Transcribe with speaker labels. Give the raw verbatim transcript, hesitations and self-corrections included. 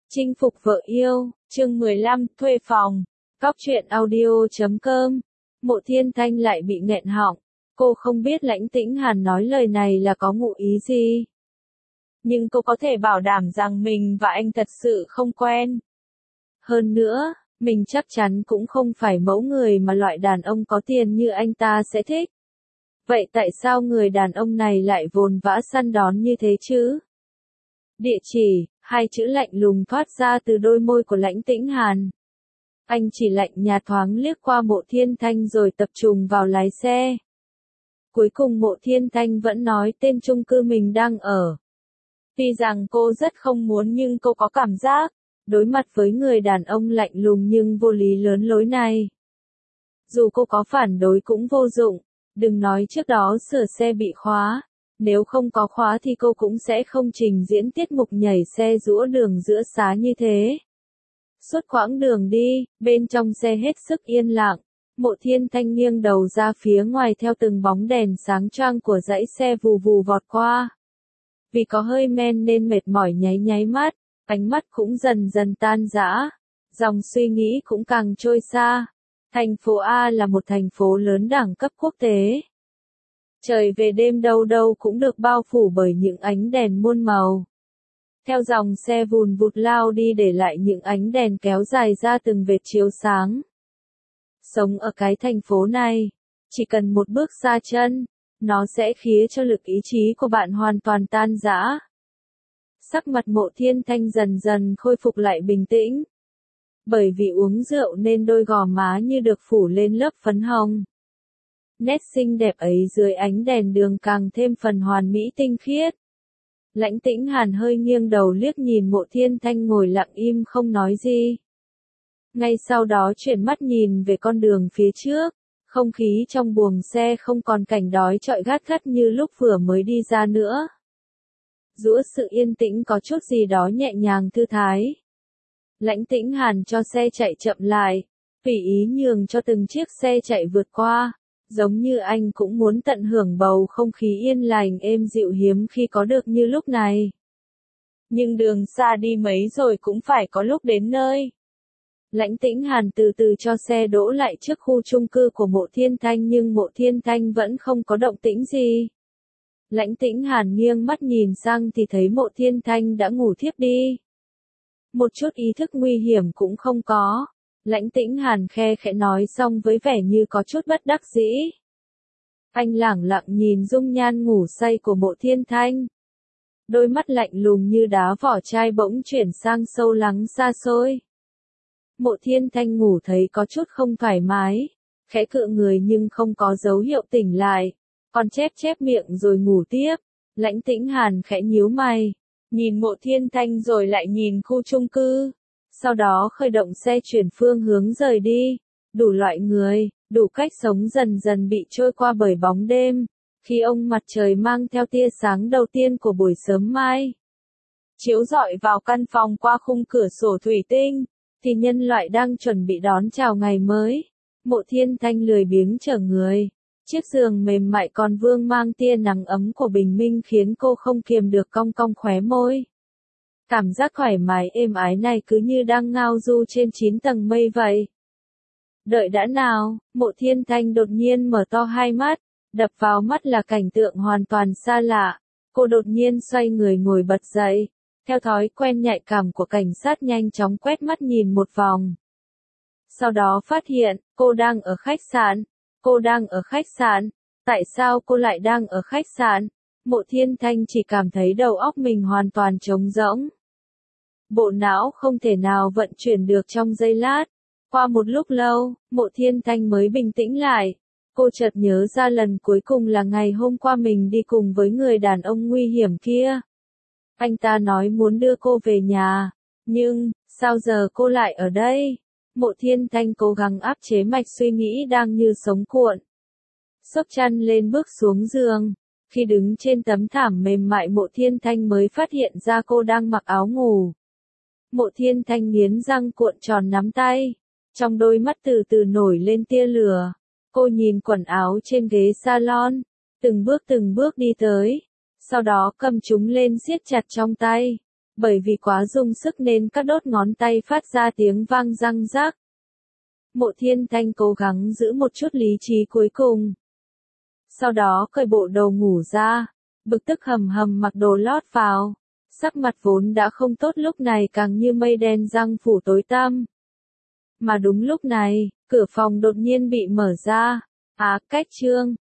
Speaker 1: Chinh phục vợ yêu, chương mười lăm, thuê phòng. Cóc truyện audio chấm com. Mộ Thiên Thanh lại bị nghẹn họng. Cô không biết Lãnh Tĩnh Hàn nói lời này là có ngụ ý gì. Nhưng cô có thể bảo đảm rằng mình và anh thật sự không quen. Hơn nữa, mình chắc chắn cũng không phải mẫu người mà loại đàn ông có tiền như anh ta sẽ thích. Vậy tại sao người đàn ông này lại vồn vã săn đón như thế chứ? Địa chỉ, hai chữ lạnh lùng thoát ra từ đôi môi của Lãnh Tĩnh Hàn. Anh chỉ lạnh nhạt thoáng liếc qua Mộ Thiên Thanh rồi tập trung vào lái xe. Cuối cùng Mộ Thiên Thanh vẫn nói tên chung cư mình đang ở. Tuy rằng cô rất không muốn nhưng cô có cảm giác, đối mặt với người đàn ông lạnh lùng nhưng vô lý lớn lối này. Dù cô có phản đối cũng vô dụng, đừng nói trước đó sửa xe bị khóa. Nếu không có khóa thì cô cũng sẽ không trình diễn tiết mục nhảy xe giũa đường giữa xá như thế. Suốt quãng đường đi, bên trong xe hết sức yên lặng, Mộ Thiên Thanh nghiêng đầu ra phía ngoài theo từng bóng đèn sáng choang của dãy xe vù vù vọt qua. Vì có hơi men nên mệt mỏi nháy nháy mắt, ánh mắt cũng dần dần tan rã, dòng suy nghĩ cũng càng trôi xa. Thành phố A là một thành phố lớn đẳng cấp quốc tế. Trời về đêm đâu đâu cũng được bao phủ bởi những ánh đèn muôn màu. Theo dòng xe vùn vụt lao đi để lại những ánh đèn kéo dài ra từng vệt chiếu sáng. Sống ở cái thành phố này, chỉ cần một bước xa chân, nó sẽ khiến cho lực ý chí của bạn hoàn toàn tan rã. Sắc mặt Mộ Thiên Thanh dần dần khôi phục lại bình tĩnh. Bởi vì uống rượu nên đôi gò má như được phủ lên lớp phấn hồng. Nét xinh đẹp ấy dưới ánh đèn đường càng thêm phần hoàn mỹ tinh khiết. Lãnh Tĩnh Hàn hơi nghiêng đầu liếc nhìn Mộ Thiên Thanh ngồi lặng im không nói gì. Ngay sau đó chuyển mắt nhìn về con đường phía trước, không khí trong buồng xe không còn cảnh đói trọi gắt gắt như lúc vừa mới đi ra nữa. Giữa sự yên tĩnh có chút gì đó nhẹ nhàng thư thái. Lãnh Tĩnh Hàn cho xe chạy chậm lại, tùy ý nhường cho từng chiếc xe chạy vượt qua. Giống như anh cũng muốn tận hưởng bầu không khí yên lành êm dịu hiếm khi có được như lúc này. Nhưng đường xa đi mấy rồi cũng phải có lúc đến nơi. Lãnh Tĩnh Hàn từ từ cho xe đỗ lại trước khu chung cư của Mộ Thiên Thanh nhưng Mộ Thiên Thanh vẫn không có động tĩnh gì. Lãnh Tĩnh Hàn nghiêng mắt nhìn sang thì thấy Mộ Thiên Thanh đã ngủ thiếp đi. Một chút ý thức nguy hiểm cũng không có. Lãnh Tĩnh Hàn khe khẽ nói xong với vẻ như có chút bất đắc dĩ. Anh lẳng lặng nhìn dung nhan ngủ say của Mộ Thiên Thanh. Đôi mắt lạnh lùng như đá vỏ chai bỗng chuyển sang sâu lắng xa xôi. Mộ Thiên Thanh ngủ thấy có chút không thoải mái, khẽ cựa người nhưng không có dấu hiệu tỉnh lại, còn chép chép miệng rồi ngủ tiếp. Lãnh Tĩnh Hàn khẽ nhíu mày, nhìn Mộ Thiên Thanh rồi lại nhìn khu chung cư. Sau đó khởi động xe chuyển phương hướng rời đi. Đủ loại người, đủ cách sống dần dần bị trôi qua bởi bóng đêm. Khi ông mặt trời mang theo tia sáng đầu tiên của buổi sớm mai, chiếu rọi vào căn phòng qua khung cửa sổ thủy tinh, thì nhân loại đang chuẩn bị đón chào ngày mới. Mộ Thiên Thanh lười biếng chở người. Chiếc giường mềm mại còn vương mang tia nắng ấm của bình minh khiến cô không kiềm được cong cong khóe môi. Cảm giác thoải mái êm ái này cứ như đang ngao du trên chín tầng mây vậy. Đợi đã nào, Mộ Thiên Thanh đột nhiên mở to hai mắt, đập vào mắt là cảnh tượng hoàn toàn xa lạ. Cô đột nhiên xoay người ngồi bật dậy, theo thói quen nhạy cảm của cảnh sát nhanh chóng quét mắt nhìn một vòng. Sau đó phát hiện, cô đang ở khách sạn. Cô đang ở khách sạn. Tại sao cô lại đang ở khách sạn? Mộ Thiên Thanh chỉ cảm thấy đầu óc mình hoàn toàn trống rỗng. Bộ não không thể nào vận chuyển được trong giây lát. Qua một lúc lâu, Mộ Thiên Thanh mới bình tĩnh lại. Cô chợt nhớ ra lần cuối cùng là ngày hôm qua mình đi cùng với người đàn ông nguy hiểm kia. Anh ta nói muốn đưa cô về nhà. Nhưng, sao giờ cô lại ở đây? Mộ Thiên Thanh cố gắng áp chế mạch suy nghĩ đang như sống cuộn. Xốc chăn lên bước xuống giường. Khi đứng trên tấm thảm mềm mại Mộ Thiên Thanh mới phát hiện ra cô đang mặc áo ngủ. Mộ Thiên Thanh nghiến răng cuộn tròn nắm tay. Trong đôi mắt từ từ nổi lên tia lửa. Cô nhìn quần áo trên ghế salon. Từng bước từng bước đi tới. Sau đó cầm chúng lên siết chặt trong tay. bởi vì quá dùng sức nên các đốt ngón tay phát ra tiếng vang răng rác. Mộ Thiên Thanh cố gắng giữ một chút lý trí cuối cùng. Sau đó cởi bộ đồ ngủ ra, bực tức hầm hầm mặc đồ lót vào. Sắc mặt vốn đã không tốt lúc này càng như mây đen răng phủ tối tăm. Mà đúng lúc này, cửa phòng đột nhiên bị mở ra. Á, Cách Trương,